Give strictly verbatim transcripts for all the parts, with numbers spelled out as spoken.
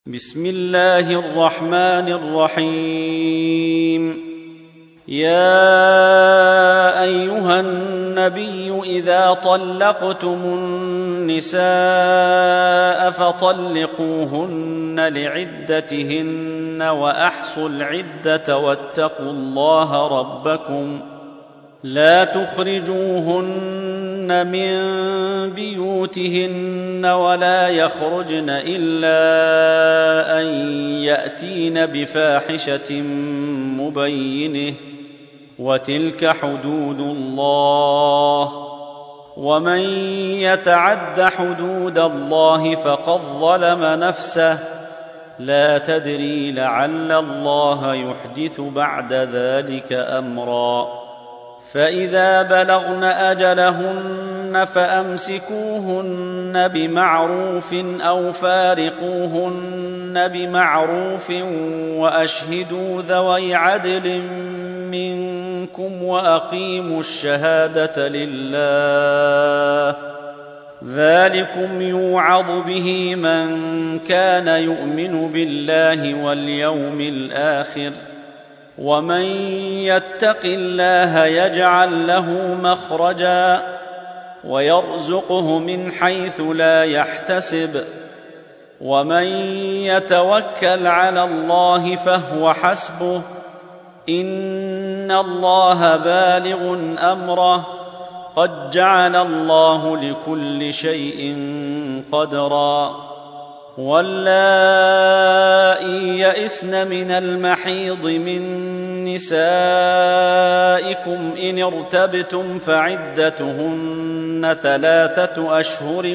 بسم الله الرحمن الرحيم. يا أيها النبي إذا طلقتم النساء فطلقوهن لعدتهن وأحصوا العدة واتقوا الله ربكم لا تخرجوهن من بيوتهن ولا يخرجن إلا أن يأتين بفاحشة مبينة وتلك حدود الله ومن يتعد حدود الله فقد ظلم نفسه لا تدري لعل الله يحدث بعد ذلك أمرا. فإذا بلغن أجلهن فأمسكوهن بمعروف أو فارقوهن بمعروف وأشهدوا ذوي عدل منكم وأقيموا الشهادة لله ذلكم يوعظ به من كان يؤمن بالله واليوم الآخر ومن يتق الله يجعل له مخرجا ويرزقه من حيث لا يحتسب ومن يتوكل على الله فهو حسبه إن الله بالغ أمره قد جعل الله لكل شيء قدرا. واللائي يئسن من المحيض من نسائكم إن ارتبتم فعدتهن ثلاثة أشهر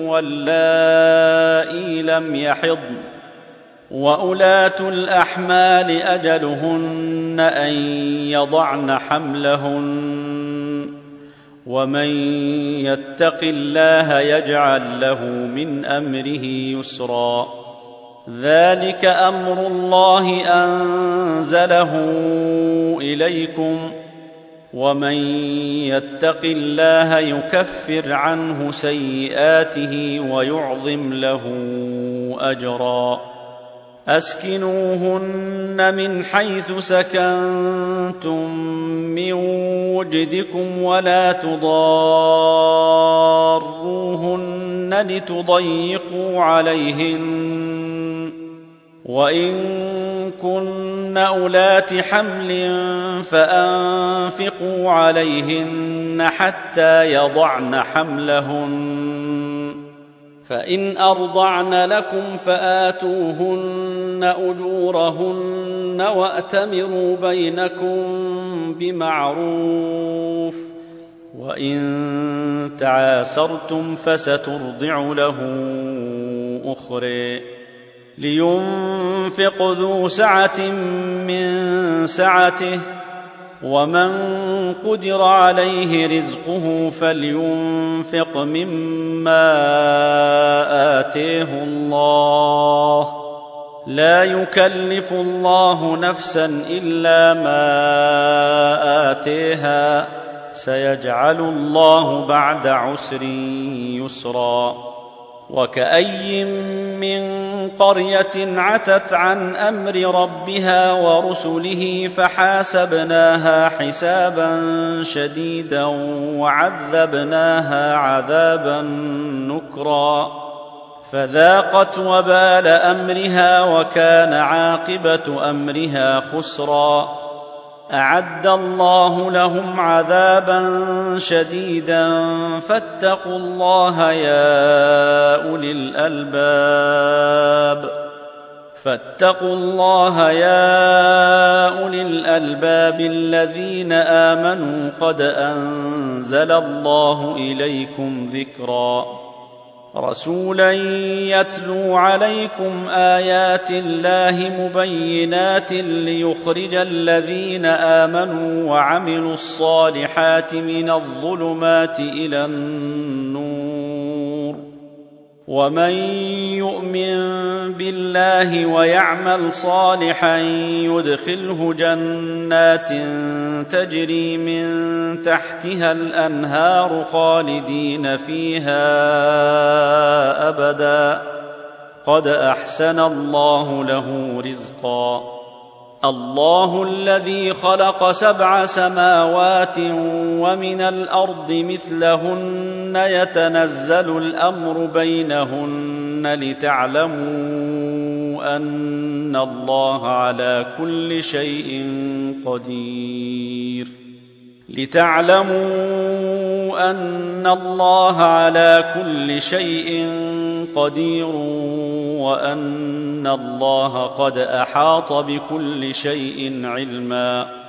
واللائي لم يحضن وأولاة الأحمال أجلهن أن يضعن حملهن ومن يتق الله يجعل له من أمره يسرا. ذلك أمر الله أنزله إليكم ومن يتق الله يكفر عنه سيئاته ويعظم له أجرا. أسكنوهن من حيث سكنتم من وجدكم ولا تضاروهن لتضيقوا عليهن وإن كن أولات حمل فأنفقوا عليهن حتى يضعن حملهن فإن أرضعن لكم فآتوهن أجورهن وأتمروا بينكم بمعروف وإن تعاسرتم فسترضع له أخرى. لينفق ذو سعة من سعته ومن قدر عليه رزقه فلينفق مما آتيه الله لا يكلف الله نفسا إلا ما آتيها سيجعل الله بعد عسر يسرا. وكأي من قرية عتت عن أمر ربها ورسله فحاسبناها حسابا شديدا وعذبناها عذابا نكرا فذاقت وبال أمرها وكان عاقبة أمرها خسرا. أعد الله لهم عذابا شديدا فاتقوا الله يا أولي الألباب فاتقوا الله يا أولي الألباب الذين آمنوا قد أنزل الله إليكم ذكرا. رسولا يتلو عليكم آيات الله مبينات ليخرج الذين آمنوا وعملوا الصالحات من الظلمات إلى النور ومن يؤمن بالله ويعمل صالحا يدخله جنات تجري من تحتها الأنهار خالدين فيها أبدا قد احسن الله له رزقا. الله الذي خلق سبع سماوات ومن الارض مثلهن يتنزل الامر بينهن لتعلموا ان الله على كل شيء قدير لتعلموا ان الله على كل شيء قدير وان الله قد احاط بكل شيء علما.